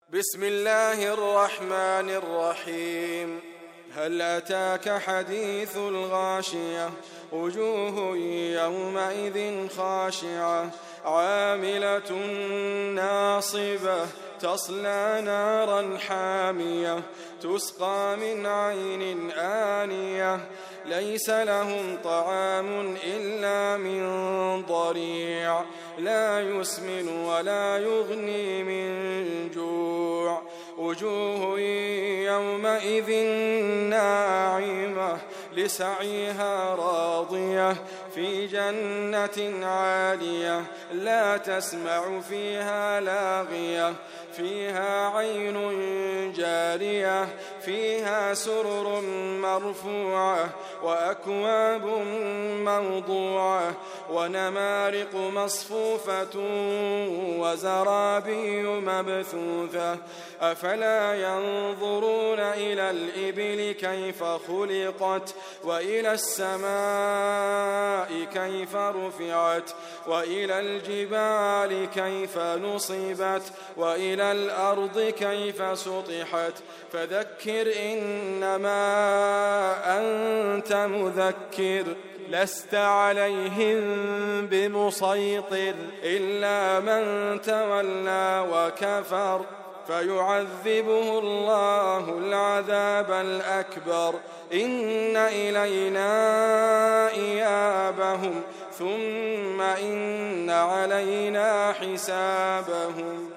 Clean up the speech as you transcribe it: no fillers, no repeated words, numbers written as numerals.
بسم الله الرحمن الرحيم. هل أتاك حديث الغاشية؟ وجوه يومئذ خاشعة عاملة ناصبة تصلى نارا حامية تسقى من عين آنية ليس لهم طعام إلا من ضريع لا يسمن ولا يغني من جوع. وجوه يومئذ ناعمة لسعيها راضية في جنة عالية لا تسمع فيها لاغية فيها عين جارية فيها سرر مرفوعة وأكواب موضوعة ونمارق مصفوفة وزرابي مبثوثة. أفلا ينظرون إلى الإبل كيف خلقت وإلى السماء كيف رفعت وإلى الجبال كيف نصبت وإلى الأرض كيف سطحت. فذكر إنما أنت مذكر لست عليهم بمسيطر إلا من تولى وكفر فيعذبه الله العذاب الأكبر. إن إلينا إيابهم ثم إن علينا حسابهم.